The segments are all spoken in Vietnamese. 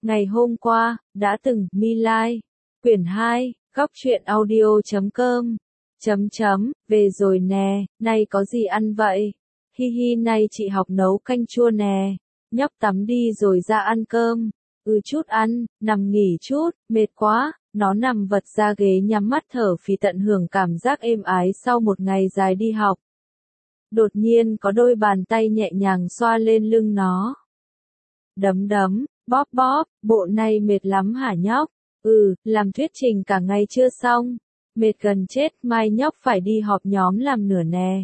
Ngày hôm qua, đã từng, My Lai. Quyển 2, góc truyện audio.com. Về rồi nè, nay có gì ăn vậy? Hi hi, nay chị học nấu canh chua nè. Nhóc tắm đi rồi ra ăn cơm. Chút ăn, nằm nghỉ chút, mệt quá. Nó nằm vật ra ghế nhắm mắt thở phì tận hưởng cảm giác êm ái sau một ngày dài đi học. Đột nhiên có đôi bàn tay nhẹ nhàng xoa lên lưng nó. Đấm đấm, bóp bóp, bộ này mệt lắm hả nhóc? Làm thuyết trình cả ngày chưa xong. Mệt gần chết, mai nhóc phải đi họp nhóm làm nửa nè.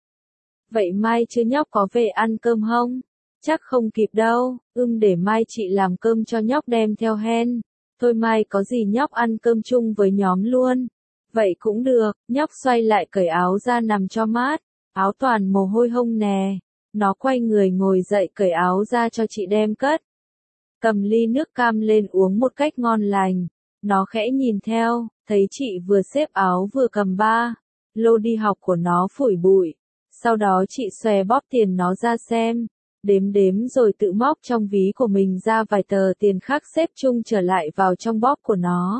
Vậy mai chứ nhóc có về ăn cơm không? Chắc không kịp đâu, để mai chị làm cơm cho nhóc đem theo hen. Thôi mai có gì nhóc ăn cơm chung với nhóm luôn. Vậy cũng được, nhóc xoay lại cởi áo ra nằm cho mát. Áo toàn mồ hôi hông nè. Nó quay người ngồi dậy cởi áo ra cho chị đem cất. Cầm ly nước cam lên uống một cách ngon lành. Nó khẽ nhìn theo, thấy chị vừa xếp áo vừa cầm ba lô đi học của nó phủi bụi. Sau đó chị xòe bóp tiền nó ra xem. Đếm rồi tự móc trong ví của mình ra vài tờ tiền khác xếp chung trở lại vào trong bóp của nó.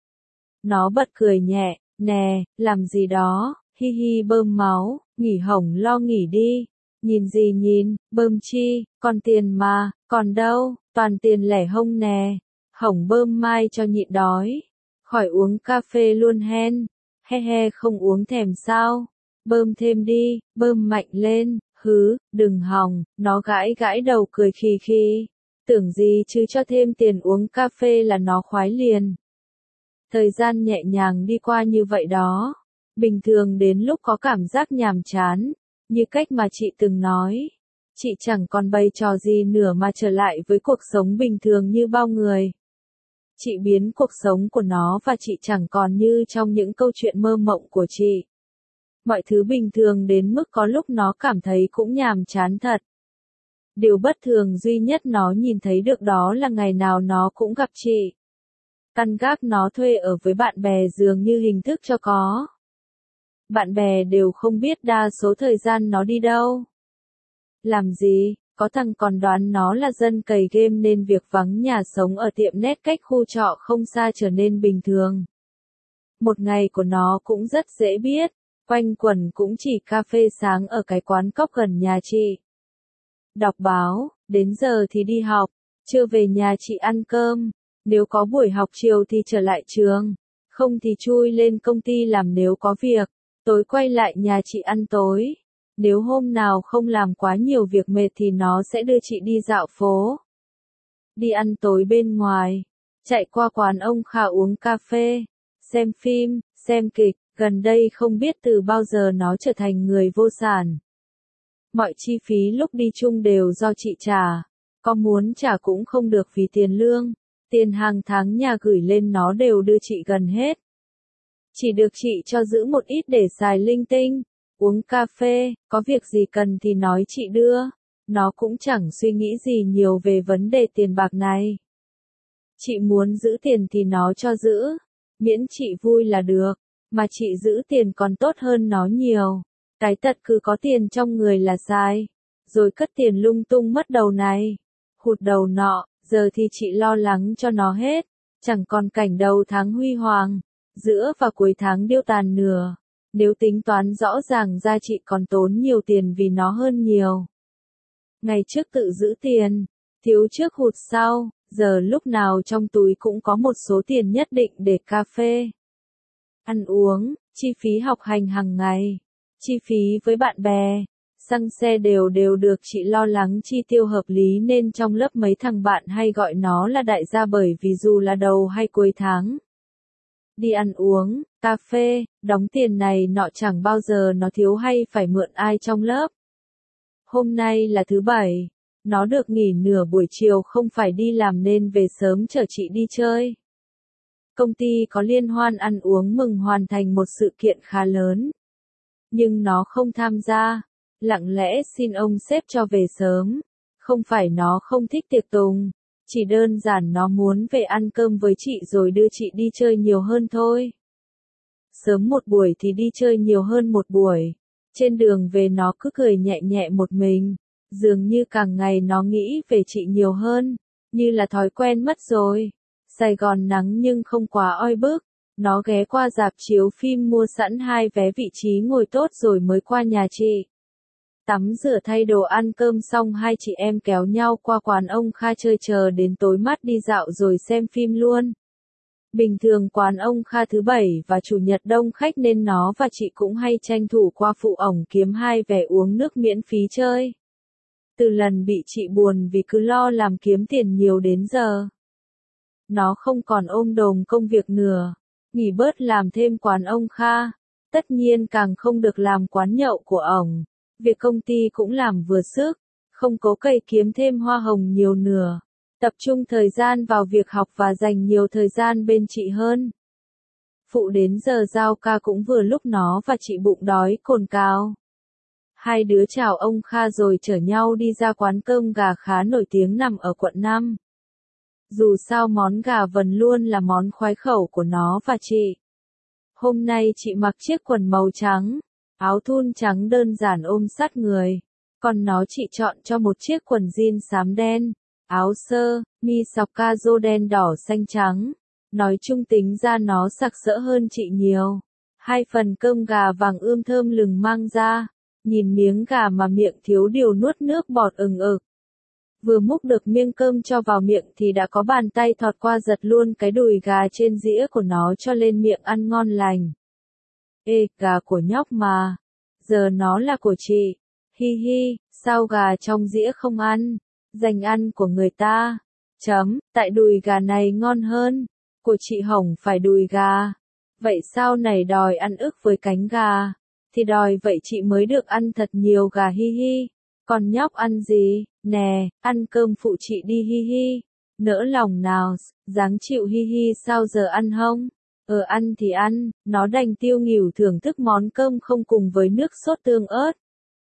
Nó bật cười nhẹ, nè, làm gì đó, hi hi bơm máu, nghỉ hỏng lo nghỉ đi. Nhìn gì nhìn, bơm chi, còn tiền mà, còn đâu, toàn tiền lẻ hông nè. Hỏng bơm mai cho nhịn đói. Khỏi uống cà phê luôn hen. He he, không uống thèm sao. Bơm thêm đi, bơm mạnh lên. Đừng hòng, nó gãi đầu cười khì khì. Tưởng gì chứ cho thêm tiền uống cà phê là nó khoái liền. Thời gian nhẹ nhàng đi qua như vậy đó. Bình thường đến lúc có cảm giác nhàm chán, như cách mà chị từng nói. Chị chẳng còn bày trò gì nữa mà trở lại với cuộc sống bình thường như bao người. Chị biến cuộc sống của nó và chị chẳng còn như trong những câu chuyện mơ mộng của chị. Mọi thứ bình thường đến mức có lúc nó cảm thấy cũng nhàm chán thật. Điều bất thường duy nhất nó nhìn thấy được đó là ngày nào nó cũng gặp chị. Căn gác nó thuê ở với bạn bè dường như hình thức cho có. Bạn bè đều không biết đa số thời gian nó đi đâu. Làm gì, có thằng còn đoán nó là dân cày game nên việc vắng nhà sống ở tiệm net cách khu trọ không xa trở nên bình thường. Một ngày của nó cũng rất dễ biết, quanh quẩn cũng chỉ cà phê sáng ở cái quán cóc gần nhà chị. Đọc báo, đến giờ thì đi học, trưa về nhà chị ăn cơm, nếu có buổi học chiều thì trở lại trường, không thì chui lên công ty làm nếu có việc, tối quay lại nhà chị ăn tối. Nếu hôm nào không làm quá nhiều việc mệt thì nó sẽ đưa chị đi dạo phố. Đi ăn tối bên ngoài, chạy qua quán ông Kha uống cà phê, xem phim, xem kịch, gần đây không biết từ bao giờ nó trở thành người vô sản. Mọi chi phí lúc đi chung đều do chị trả, có muốn trả cũng không được vì tiền lương, tiền hàng tháng nhà gửi lên nó đều đưa chị gần hết. Chỉ được chị cho giữ một ít để xài linh tinh. Uống cà phê, có việc gì cần thì nói chị đưa. Nó cũng chẳng suy nghĩ gì nhiều về vấn đề tiền bạc này. Chị muốn giữ tiền thì nó cho giữ. Miễn chị vui là được. Mà chị giữ tiền còn tốt hơn nó nhiều. Cái tật cứ có tiền trong người là sai. Rồi cất tiền lung tung mất đầu này. Hụt đầu nọ, giờ thì chị lo lắng cho nó hết. Chẳng còn cảnh đầu tháng huy hoàng. Giữa và cuối tháng điêu tàn nửa. Nếu tính toán rõ ràng ra chị còn tốn nhiều tiền vì nó hơn nhiều. Ngày trước tự giữ tiền, thiếu trước hụt sau, giờ lúc nào trong túi cũng có một số tiền nhất định để cà phê, ăn uống, chi phí học hành hàng ngày, chi phí với bạn bè, xăng xe đều được chị lo lắng chi tiêu hợp lý nên trong lớp mấy thằng bạn hay gọi nó là đại gia bởi vì dù là đầu hay cuối tháng. Đi ăn uống, cà phê, đóng tiền này nọ chẳng bao giờ nó thiếu hay phải mượn ai trong lớp. Hôm nay là thứ bảy, nó được nghỉ nửa buổi chiều không phải đi làm nên về sớm chở chị đi chơi. Công ty có liên hoan ăn uống mừng hoàn thành một sự kiện khá lớn. Nhưng nó không tham gia, lặng lẽ xin ông sếp cho về sớm. Không phải nó không thích tiệc tùng. Chỉ đơn giản nó muốn về ăn cơm với chị rồi đưa chị đi chơi nhiều hơn thôi. Sớm một buổi thì đi chơi nhiều hơn một buổi. Trên đường về nó cứ cười nhẹ nhẹ một mình. Dường như càng ngày nó nghĩ về chị nhiều hơn. như là thói quen mất rồi. Sài Gòn nắng nhưng không quá oi bức. Nó ghé qua rạp chiếu phim mua sẵn 2 vé vị trí ngồi tốt rồi mới qua nhà chị. Tắm rửa thay đồ ăn cơm xong hai chị em kéo nhau qua quán ông Kha chơi chờ đến tối mắt đi dạo rồi xem phim luôn. Bình thường quán ông Kha thứ bảy và chủ nhật đông khách nên nó và chị cũng hay tranh thủ qua phụ ổng kiếm 2 vé uống nước miễn phí chơi. Từ lần bị chị buồn vì cứ lo làm kiếm tiền nhiều đến giờ. Nó không còn ôm đồm công việc nữa, nghỉ bớt làm thêm quán ông Kha. Tất nhiên càng không được làm quán nhậu của ổng. Việc công ty cũng làm vừa sức, không cố cày kiếm thêm hoa hồng nhiều nữa. Tập trung thời gian vào việc học và dành nhiều thời gian bên chị hơn. Phụ đến giờ giao ca cũng vừa lúc nó và chị bụng đói cồn cào. Hai đứa chào ông Kha rồi chở nhau đi ra quán cơm gà khá nổi tiếng nằm ở quận 5. Dù sao món gà vần luôn là món khoái khẩu của nó và chị. Hôm nay chị mặc chiếc quần màu trắng, áo thun trắng đơn giản ôm sát người. Còn nó chị chọn cho một chiếc quần jean xám đen, áo sơ, mi sọc ca-rô đen đỏ xanh trắng. Nói chung tính ra nó sặc sỡ hơn chị nhiều. 2 phần cơm gà vàng ươm thơm lừng mang ra. Nhìn miếng gà mà miệng thiếu điều nuốt nước bọt ừng ực. Vừa múc được miếng cơm cho vào miệng thì đã có bàn tay thọt qua giật luôn cái đùi gà trên dĩa của nó cho lên miệng ăn ngon lành. Ê, gà của nhóc mà. Giờ nó là của chị. Hi hi, sao gà trong dĩa không ăn? Dành ăn của người ta. Tại đùi gà này ngon hơn. Của chị Hồng phải đùi gà. Vậy sao này đòi ăn ức với cánh gà? Thì đòi vậy chị mới được ăn thật nhiều gà hi hi. Còn nhóc ăn gì? Nè, ăn cơm phụ chị đi hi hi. Nỡ lòng nào, dáng chịu hi hi sao giờ ăn không? Ăn thì ăn, nó đành tiêu nghỉu thưởng thức món cơm không cùng với nước sốt tương ớt.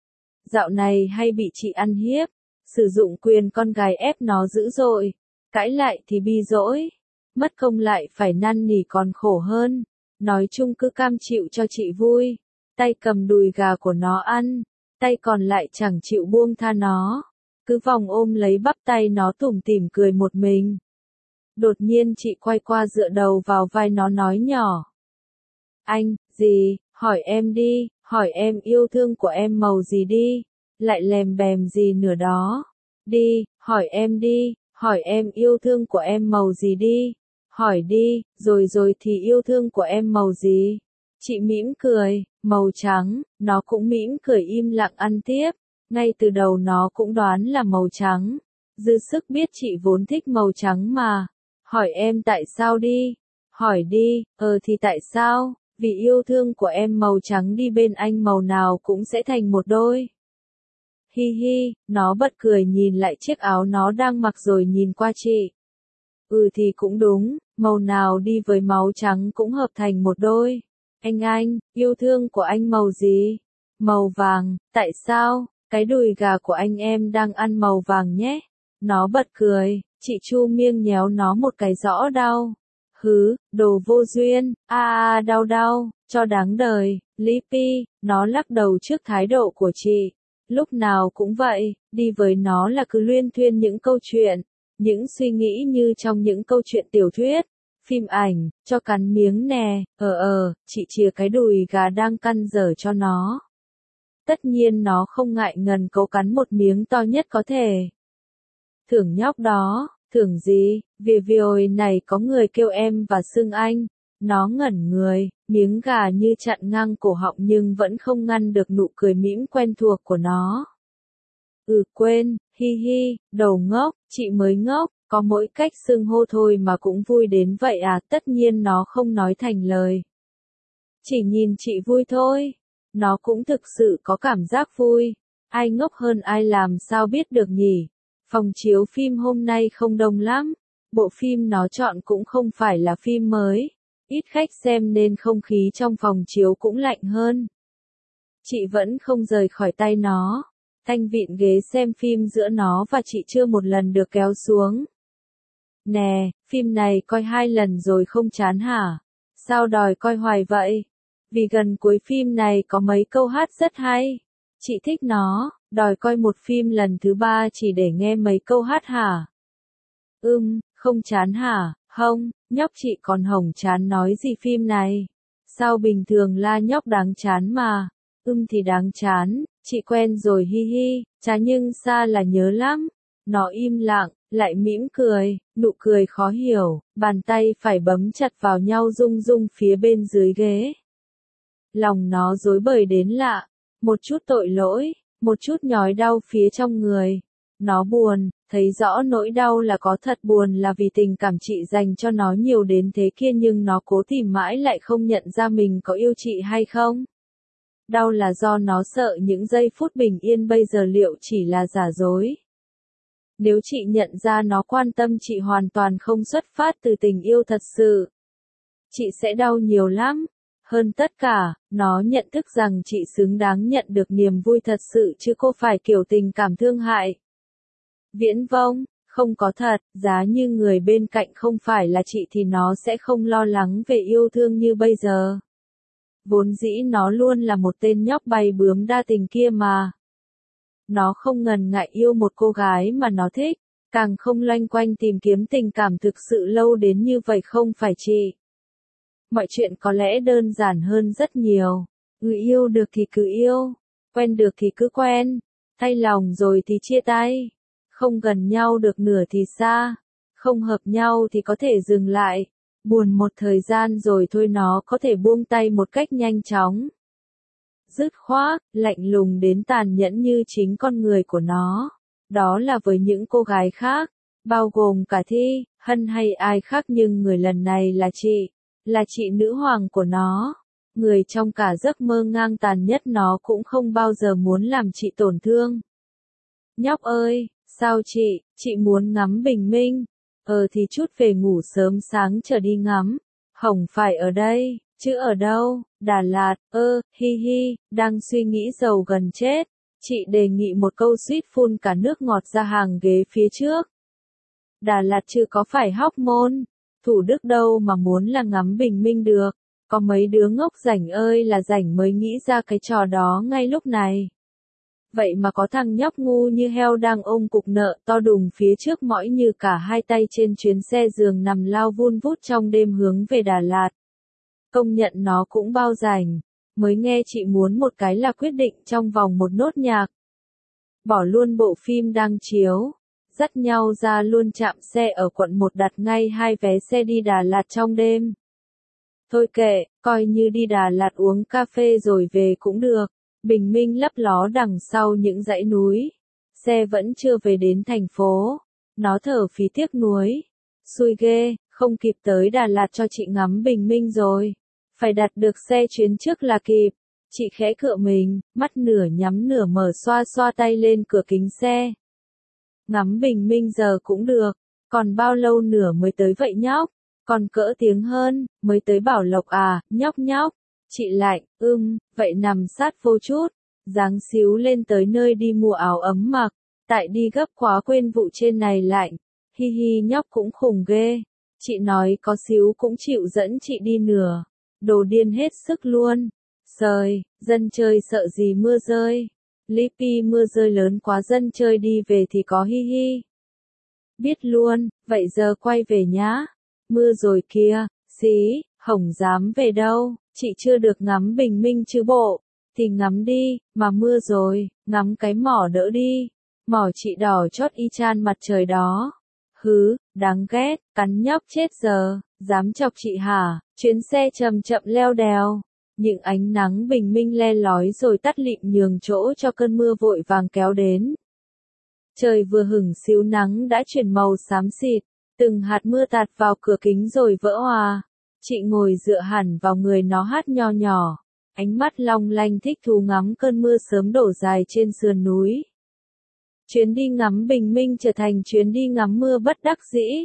Dạo này hay bị chị ăn hiếp, sử dụng quyền con gái ép nó dữ dội. Cãi lại thì bi dỗi, mất công lại phải năn nỉ còn khổ hơn. Nói chung cứ cam chịu cho chị vui. Tay cầm đùi gà của nó ăn, tay còn lại chẳng chịu buông tha nó. Cứ vòng ôm lấy bắp tay nó tủm tỉm cười một mình. Đột nhiên chị quay qua dựa đầu vào vai nó nói nhỏ. Anh, gì, hỏi em đi, hỏi em yêu thương của em màu gì đi, lại lèm bèm gì nữa đó. Đi, hỏi em đi, hỏi em yêu thương của em màu gì đi, hỏi đi, rồi thì yêu thương của em màu gì. Chị mỉm cười, màu trắng, nó cũng mỉm cười im lặng ăn tiếp. Ngay từ đầu nó cũng đoán là màu trắng. Dư sức biết chị vốn thích màu trắng mà. Hỏi em tại sao đi? Hỏi đi, thì tại sao? Vì yêu thương của em màu trắng đi bên anh màu nào cũng sẽ thành một đôi. Hi hi, nó bật cười nhìn lại chiếc áo nó đang mặc rồi nhìn qua chị. Thì cũng đúng, màu nào đi với máu trắng cũng hợp thành một đôi. Anh, yêu thương của anh màu gì? Màu vàng, tại sao? Cái đùi gà của anh em đang ăn màu vàng nhé. Nó bật cười, chị Chu miêng nhéo nó một cái rõ đau. Hứ, đồ vô duyên, đau, cho đáng đời, Lippy, nó lắc đầu trước thái độ của chị. Lúc nào cũng vậy, đi với nó là cứ luyên thuyên những câu chuyện, những suy nghĩ như trong những câu chuyện tiểu thuyết, phim ảnh, cho cắn miếng nè, chị chìa cái đùi gà đang căn dở cho nó. Tất nhiên nó không ngại ngần cố cắn một miếng to nhất có thể. Thưởng nhóc đó, thưởng gì, vì hồi này có người kêu em và xưng anh. Nó ngẩn người, miếng gà như chặn ngang cổ họng nhưng vẫn không ngăn được nụ cười mỉm quen thuộc của nó. Quên, hi hi, đầu ngốc, chị mới ngốc, có mỗi cách xưng hô thôi mà cũng vui đến vậy à, tất nhiên nó không nói thành lời. Chỉ nhìn chị vui thôi. Nó cũng thực sự có cảm giác vui. Ai ngốc hơn ai làm sao biết được nhỉ? Phòng chiếu phim hôm nay không đông lắm. Bộ phim nó chọn cũng không phải là phim mới. Ít khách xem nên không khí trong phòng chiếu cũng lạnh hơn. Chị vẫn không rời khỏi tay nó. Thanh vịn ghế xem phim giữa nó và chị chưa một lần được kéo xuống. Nè, phim này coi 2 lần rồi không chán hả? Sao đòi coi hoài vậy? Vì gần cuối phim này có mấy câu hát rất hay. Chị thích nó, đòi coi một phim lần thứ 3 chỉ để nghe mấy câu hát hả? Không chán hả? Không, nhóc chị còn hồng chán nói gì phim này? Sao bình thường la nhóc đáng chán mà? Thì đáng chán, chị quen rồi hi hi, chả nhưng xa là nhớ lắm. Nó im lặng, lại mỉm cười, nụ cười khó hiểu, bàn tay phải bấm chặt vào nhau rung rung phía bên dưới ghế. Lòng nó rối bời đến lạ, một chút tội lỗi, một chút nhói đau phía trong người. Nó buồn, thấy rõ nỗi đau là có thật, buồn là vì tình cảm chị dành cho nó nhiều đến thế kia nhưng nó cố tìm mãi lại không nhận ra mình có yêu chị hay không. Đau là do nó sợ những giây phút bình yên bây giờ liệu chỉ là giả dối. Nếu chị nhận ra nó quan tâm chị hoàn toàn không xuất phát từ tình yêu thật sự, chị sẽ đau nhiều lắm. Hơn tất cả, nó nhận thức rằng chị xứng đáng nhận được niềm vui thật sự chứ không phải kiểu tình cảm thương hại. Viễn vông, không có thật, giá như người bên cạnh không phải là chị thì nó sẽ không lo lắng về yêu thương như bây giờ. Vốn dĩ nó luôn là một tên nhóc bay bướm đa tình kia mà. Nó không ngần ngại yêu một cô gái mà nó thích, càng không loanh quanh tìm kiếm tình cảm thực sự lâu đến như vậy không phải chị. Mọi chuyện có lẽ đơn giản hơn rất nhiều. Yêu được thì cứ yêu, quen được thì cứ quen, thay lòng rồi thì chia tay. Không gần nhau được nửa thì xa, không hợp nhau thì có thể dừng lại. Buồn một thời gian rồi thôi, nó có thể buông tay một cách nhanh chóng. Dứt khoát, lạnh lùng đến tàn nhẫn như chính con người của nó. Đó là với những cô gái khác, bao gồm cả Thi, Hân hay ai khác, nhưng người lần này là chị nữ hoàng của nó. Người trong cả giấc mơ ngang tàn nhất nó cũng không bao giờ muốn làm chị tổn thương. Nhóc ơi, sao chị muốn ngắm bình minh? Thì chút về ngủ sớm sáng trở đi ngắm. Không phải ở đây, chứ ở đâu? Đà Lạt, hi hi, đang suy nghĩ giàu gần chết. Chị đề nghị một câu suýt phun cả nước ngọt ra hàng ghế phía trước. Đà Lạt chứ có phải Hóc Môn, Thủ Đức đâu mà muốn là ngắm bình minh được. Có mấy đứa ngốc rảnh ơi là rảnh mới nghĩ ra cái trò đó ngay lúc này. Vậy mà có thằng nhóc ngu như heo đang ôm cục nợ to đùng phía trước mỏi như cả hai tay trên chuyến xe giường nằm lao vun vút trong đêm hướng về Đà Lạt. Công nhận nó cũng bao rảnh, mới nghe chị muốn một cái là quyết định trong vòng một nốt nhạc. Bỏ luôn bộ phim đang chiếu, dắt nhau ra luôn trạm xe ở quận 1 đặt ngay 2 vé xe đi Đà Lạt trong đêm. Thôi kệ, coi như đi Đà Lạt uống cà phê rồi về cũng được. Bình minh lấp ló đằng sau những dãy núi. Xe vẫn chưa về đến thành phố. Nó thở phì tiếc nuối. Xui ghê, không kịp tới Đà Lạt cho chị ngắm bình minh rồi. Phải đặt được xe chuyến trước là kịp. Chị khẽ cựa mình, mắt nửa nhắm nửa mở xoa xoa tay lên cửa kính xe. Ngắm bình minh giờ cũng được. Còn bao lâu nữa mới tới vậy nhóc? Còn cỡ tiếng hơn, mới tới Bảo Lộc à, nhóc nhóc. Chị lạnh, vậy nằm sát vô chút. Dáng xíu lên tới nơi đi mua áo ấm mặc. Tại đi gấp quá quên vụ trên này lạnh. Hi hi, nhóc cũng khủng ghê. Chị nói có xíu cũng chịu dẫn chị đi nửa. Đồ điên hết sức luôn. Sời, dân chơi sợ gì mưa rơi. Lippy mưa rơi lớn quá, dân chơi đi về thì có hi hi. Biết luôn, vậy giờ quay về nhá. Mưa rồi kìa, xí, hổng dám về đâu, chị chưa được ngắm bình minh chứ bộ. Thì ngắm đi, mà mưa rồi, ngắm cái mỏ đỡ đi. Mỏ chị đỏ chót y chang mặt trời đó. Hứ, đáng ghét, cắn nhóc chết giờ, dám chọc chị hả? Chuyến xe chậm chậm leo đèo. Những ánh nắng bình minh le lói rồi tắt lịm nhường chỗ cho cơn mưa vội vàng kéo đến. Trời vừa hửng xíu nắng đã chuyển màu xám xịt, từng hạt mưa tạt vào cửa kính rồi vỡ hòa. Chị ngồi dựa hẳn vào người nó hát nho nhỏ, ánh mắt long lanh thích thú ngắm cơn mưa sớm đổ dài trên sườn núi. Chuyến đi ngắm bình minh trở thành chuyến đi ngắm mưa bất đắc dĩ.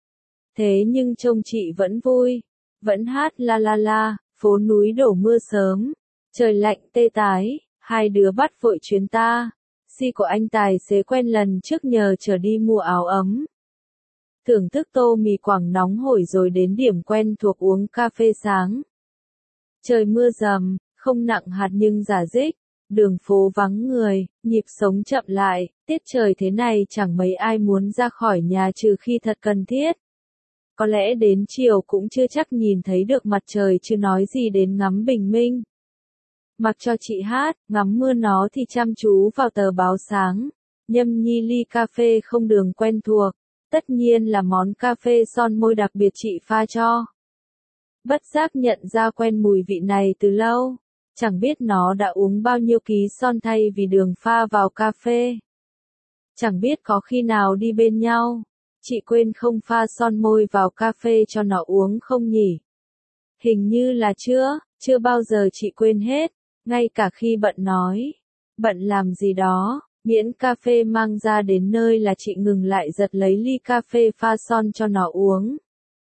Thế nhưng trông chị vẫn vui, vẫn hát la la la, phố núi đổ mưa sớm, trời lạnh tê tái, hai đứa bắt vội chuyến ta. Si của anh tài xế quen lần trước nhờ chở đi mua áo ấm. Thưởng thức tô mì Quảng nóng hổi rồi đến điểm quen thuộc uống cà phê sáng. Trời mưa rầm, không nặng hạt nhưng rả rích, đường phố vắng người, nhịp sống chậm lại, tiết trời thế này chẳng mấy ai muốn ra khỏi nhà trừ khi thật cần thiết. Có lẽ đến chiều cũng chưa chắc nhìn thấy được mặt trời chứ nói gì đến ngắm bình minh. Mặc cho chị hát, ngắm mưa nó thì chăm chú vào tờ báo sáng, nhâm nhi ly cà phê không đường quen thuộc, tất nhiên là món cà phê son môi đặc biệt chị pha cho. Bất giác nhận ra quen mùi vị này từ lâu, chẳng biết nó đã uống bao nhiêu ký son thay vì đường pha vào cà phê. Chẳng biết có khi nào đi bên nhau, chị quên không pha son môi vào cà phê cho nó uống không nhỉ? Hình như là chưa bao giờ chị quên hết, ngay cả khi bận nói, bận làm gì đó, miễn cà phê mang ra đến nơi là chị ngừng lại giật lấy ly cà phê pha son cho nó uống.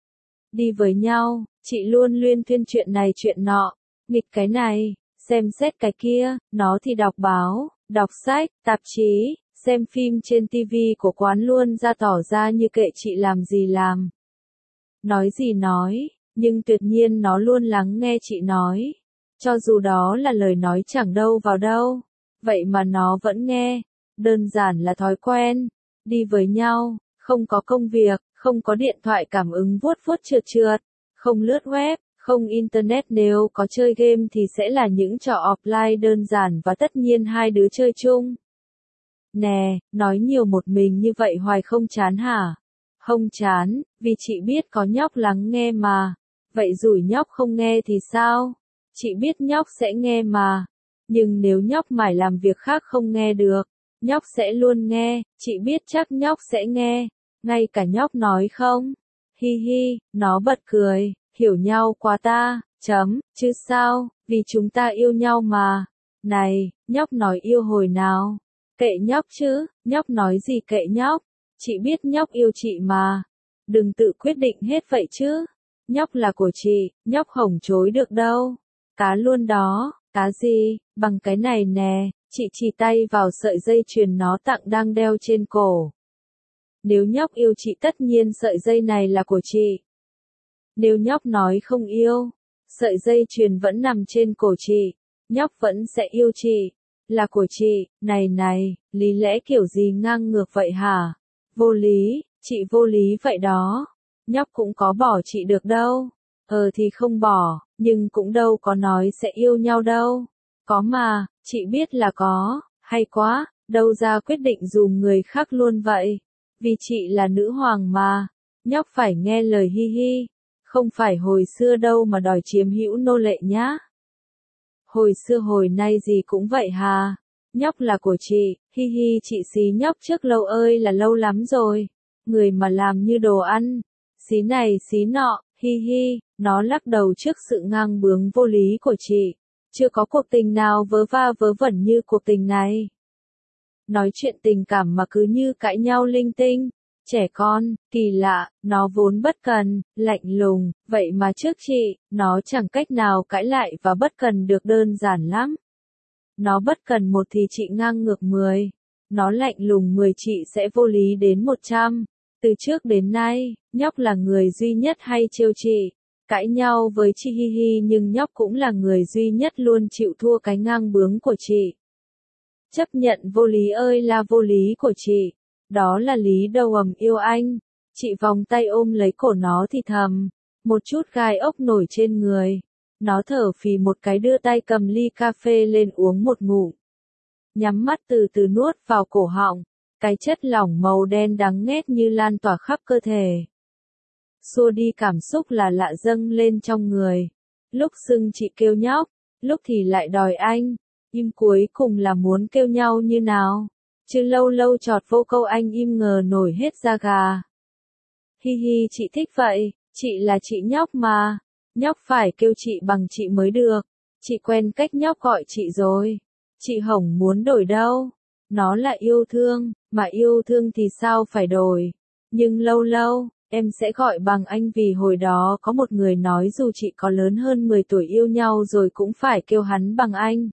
Đi với nhau, chị luôn luyên thuyên chuyện này chuyện nọ, nghịch cái này, xem xét cái kia, nó thì đọc báo, đọc sách, tạp chí, xem phim trên TV của quán luôn ra tỏ ra như kệ chị làm gì làm. Nói gì nói, nhưng tuyệt nhiên nó luôn lắng nghe chị nói. Cho dù đó là lời nói chẳng đâu vào đâu, vậy mà nó vẫn nghe. Đơn giản là thói quen. Đi với nhau, không có công việc, không có điện thoại cảm ứng vuốt vuốt trượt trượt, không lướt web, không internet, nếu có chơi game thì sẽ là những trò offline đơn giản và tất nhiên hai đứa chơi chung. Nè, nói nhiều một mình như vậy hoài không chán hả? Không chán, vì chị biết có nhóc lắng nghe mà. Vậy rủi nhóc không nghe thì sao? Chị biết nhóc sẽ nghe mà. Nhưng nếu nhóc mải làm việc khác không nghe được, nhóc sẽ luôn nghe, chị biết chắc nhóc sẽ nghe. Ngay cả nhóc nói không? Hi hi, nó bật cười, hiểu nhau quá ta, chứ sao, vì chúng ta yêu nhau mà. Này, nhóc nói yêu hồi nào? Kệ nhóc chứ, nhóc nói gì kệ nhóc, chị biết nhóc yêu chị mà. Đừng tự quyết định hết vậy chứ. Nhóc là của chị, nhóc hổng chối được đâu. Cá luôn đó, cá gì, bằng cái này nè, chị chỉ tay vào sợi dây chuyền nó tặng đang đeo trên cổ. Nếu nhóc yêu chị tất nhiên sợi dây này là của chị. Nếu nhóc nói không yêu, sợi dây chuyền vẫn nằm trên cổ chị, nhóc vẫn sẽ yêu chị. Là của chị, này, lý lẽ kiểu gì ngang ngược vậy hả? Vô lý, chị vô lý vậy đó. Nhóc cũng có bỏ chị được đâu. Thì không bỏ, nhưng cũng đâu có nói sẽ yêu nhau đâu. Có mà, chị biết là có, hay quá, đâu ra quyết định dùm người khác luôn vậy. Vì chị là nữ hoàng mà, nhóc phải nghe lời hi hi. Không phải hồi xưa đâu mà đòi chiếm hữu nô lệ nhá. Hồi xưa hồi nay gì cũng vậy hà. Nhóc là của chị, hi hi, chị xí nhóc trước lâu ơi là lâu lắm rồi. Người mà làm như đồ ăn, xí này xí nọ, hi hi, nó lắc đầu trước sự ngang bướng vô lý của chị. Chưa có cuộc tình nào vớ va vớ vẩn như cuộc tình này. Nói chuyện tình cảm mà cứ như cãi nhau linh tinh. Trẻ con, kỳ lạ, nó vốn bất cần, lạnh lùng, vậy mà trước chị, nó chẳng cách nào cãi lại và bất cần được, đơn giản lắm. Nó bất cần 1 thì chị ngang ngược 10. Nó lạnh lùng 10 chị sẽ vô lý đến 100. Từ trước đến nay, nhóc là người duy nhất hay trêu chị, cãi nhau với chị hi hi, nhưng nhóc cũng là người duy nhất luôn chịu thua cái ngang bướng của chị. Chấp nhận vô lý ơi là vô lý của chị. Đó là lý đầu yêu anh. Chị vòng tay ôm lấy cổ nó thì thầm. Một chút gai ốc nổi trên người. Nó thở phì một cái, đưa tay cầm ly cà phê lên uống một ngụm. Nhắm mắt từ từ nuốt vào cổ họng. Cái chất lỏng màu đen đắng nghét như lan tỏa khắp cơ thể. Xua đi cảm xúc là lạ dâng lên trong người. Lúc xưng chị kêu nhóc, lúc thì lại đòi anh. Nhưng cuối cùng là muốn kêu nhau như nào? Chứ lâu lâu chọt vô câu anh im ngờ nổi hết da gà. Hi hi, chị thích vậy, chị là chị nhóc mà. Nhóc phải kêu chị bằng chị mới được. Chị quen cách nhóc gọi chị rồi. Chị hổng muốn đổi đâu. Nó là yêu thương, mà yêu thương thì sao phải đổi. Nhưng lâu lâu, em sẽ gọi bằng anh vì hồi đó có một người nói dù chị có lớn hơn 10 tuổi yêu nhau rồi cũng phải kêu hắn bằng anh.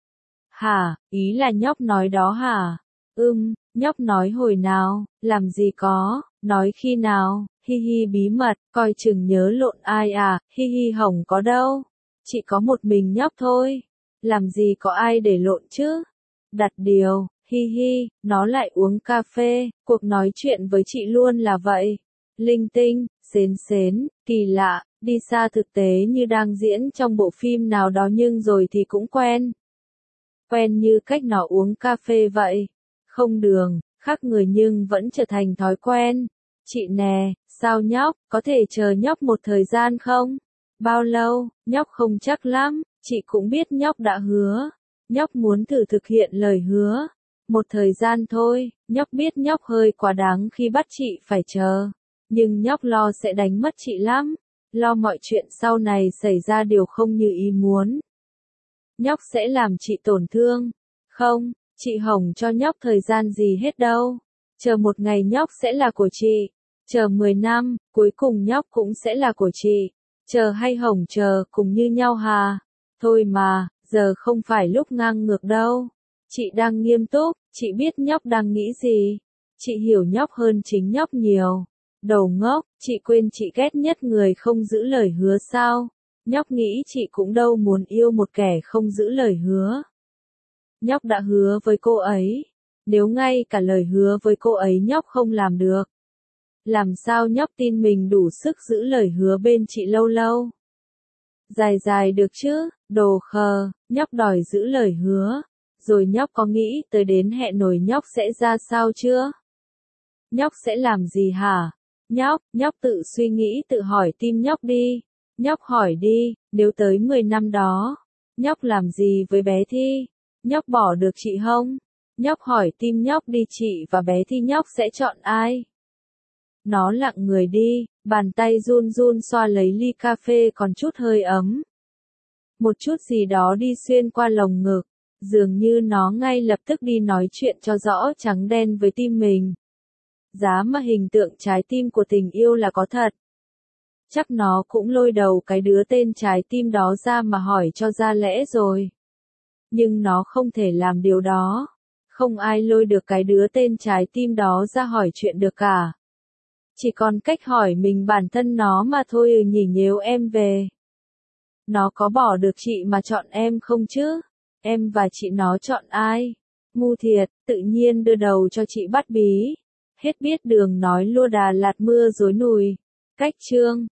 Hả, ý là nhóc nói đó hả? Nhóc nói hồi nào, làm gì có, nói khi nào, hi hi, bí mật, coi chừng nhớ lộn ai à, hi hi, hổng có đâu. Chị có một mình nhóc thôi. Làm gì có ai để lộn chứ? Đặt điều, hi hi, nó lại uống cà phê, cuộc nói chuyện với chị luôn là vậy. Linh tinh, xến xến, kỳ lạ, đi xa thực tế như đang diễn trong bộ phim nào đó nhưng rồi thì cũng quen. Quen như cách nó uống cà phê vậy. Không đường, khác người nhưng vẫn trở thành thói quen. Chị nè, sao nhóc, có thể chờ nhóc một thời gian không? Bao lâu, nhóc không chắc lắm, chị cũng biết nhóc đã hứa. Nhóc muốn thử thực hiện lời hứa. Một thời gian thôi, nhóc biết nhóc hơi quá đáng khi bắt chị phải chờ. Nhưng nhóc lo sẽ đánh mất chị lắm. Lo mọi chuyện sau này xảy ra điều không như ý muốn. Nhóc sẽ làm chị tổn thương. Không, chị hổng cho nhóc thời gian gì hết đâu. Chờ một ngày nhóc sẽ là của chị. Chờ 10 năm, cuối cùng nhóc cũng sẽ là của chị. Chờ hay hổng chờ cùng như nhau hà. Thôi mà, giờ không phải lúc ngang ngược đâu. Chị đang nghiêm túc, chị biết nhóc đang nghĩ gì. Chị hiểu nhóc hơn chính nhóc nhiều. Đầu ngốc, chị quên chị ghét nhất người không giữ lời hứa sao? Nhóc nghĩ chị cũng đâu muốn yêu một kẻ không giữ lời hứa. Nhóc đã hứa với cô ấy. Nếu ngay cả lời hứa với cô ấy nhóc không làm được. Làm sao nhóc tin mình đủ sức giữ lời hứa bên chị lâu lâu? Dài dài được chứ, đồ khờ, nhóc đòi giữ lời hứa. Rồi nhóc có nghĩ tới đến hẹn nổi nhóc sẽ ra sao chưa? Nhóc sẽ làm gì hả? Nhóc tự suy nghĩ tự hỏi tim nhóc đi. Nhóc hỏi đi, nếu tới 10 năm đó, nhóc làm gì với bé Thi? Nhóc bỏ được chị không? Nhóc hỏi tim nhóc đi chị và bé Thi nhóc sẽ chọn ai? Nó lặng người đi, bàn tay run run xoa lấy ly cà phê còn chút hơi ấm. Một chút gì đó đi xuyên qua lồng ngực, dường như nó ngay lập tức đi nói chuyện cho rõ trắng đen với tim mình. Giá mà hình tượng trái tim của tình yêu là có thật. Chắc nó cũng lôi đầu cái đứa tên trái tim đó ra mà hỏi cho ra lẽ rồi. Nhưng nó không thể làm điều đó. Không ai lôi được cái đứa tên trái tim đó ra hỏi chuyện được cả. Chỉ còn cách hỏi mình bản thân nó mà thôi nhỉ nếu em về. Nó có bỏ được chị mà chọn em không chứ? Em và chị nó chọn ai? Ngu thiệt, tự nhiên đưa đầu cho chị bắt bí. Hết biết đường nói lua đà lạt mưa dối nùi. Cách chương